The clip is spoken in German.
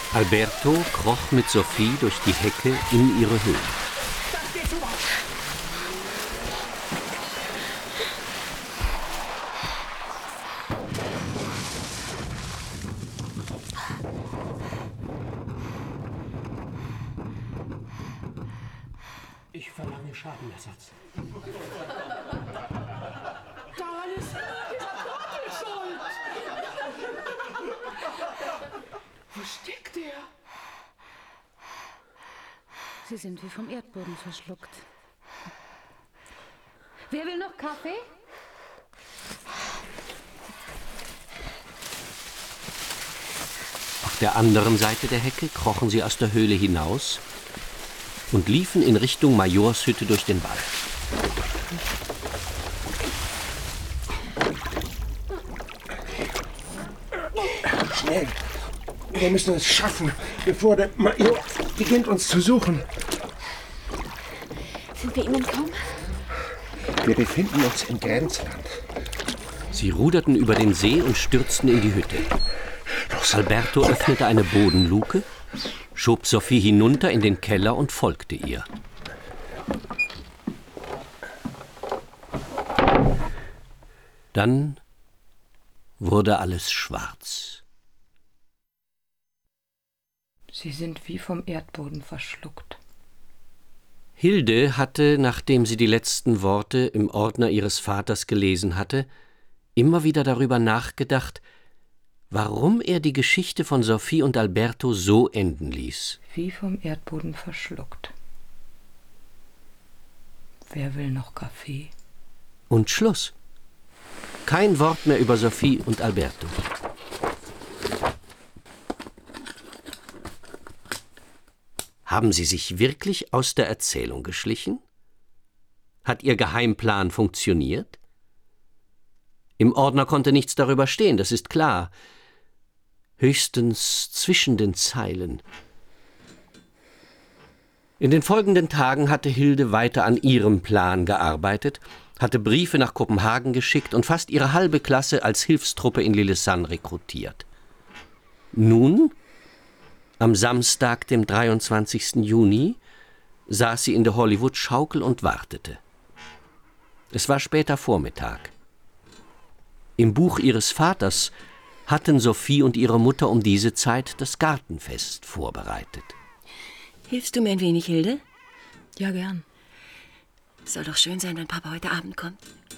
Alberto kroch mit Sophie durch die Hecke in ihre Höhle. Ich verlange Schadenersatz. Daran ist dieser Trottel schuld. Wo steckt er? Sie sind wie vom Erdboden verschluckt. Wer will noch Kaffee? Auf der anderen Seite der Hecke krochen sie aus der Höhle hinaus und liefen in Richtung Majorshütte durch den Wald. Schnell! Wir müssen es schaffen, bevor der Major beginnt, uns zu suchen. Sind wir ihm entkommen? Wir befinden uns im Grenzland. Sie ruderten über den See und stürzten in die Hütte. Alberto öffnete eine Bodenluke, schob Sophie hinunter in den Keller und folgte ihr. Dann wurde alles schwarz. Sie sind wie vom Erdboden verschluckt. Hilde hatte, nachdem sie die letzten Worte im Ordner ihres Vaters gelesen hatte, immer wieder darüber nachgedacht, warum er die Geschichte von Sophie und Alberto so enden ließ. Wie vom Erdboden verschluckt. Wer will noch Kaffee? Und Schluss. Kein Wort mehr über Sophie und Alberto. Haben sie sich wirklich aus der Erzählung geschlichen? Hat ihr Geheimplan funktioniert? Im Ordner konnte nichts darüber stehen, das ist klar. Höchstens zwischen den Zeilen. In den folgenden Tagen hatte Hilde weiter an ihrem Plan gearbeitet, hatte Briefe nach Kopenhagen geschickt und fast ihre halbe Klasse als Hilfstruppe in Lillesand rekrutiert. Nun, am Samstag, dem 23. Juni, saß sie in der Hollywood-Schaukel und wartete. Es war später Vormittag. Im Buch ihres Vaters hatten Sophie und ihre Mutter um diese Zeit das Gartenfest vorbereitet. Hilfst du mir ein wenig, Hilde? Ja, gern. Soll doch schön sein, wenn Papa heute Abend kommt.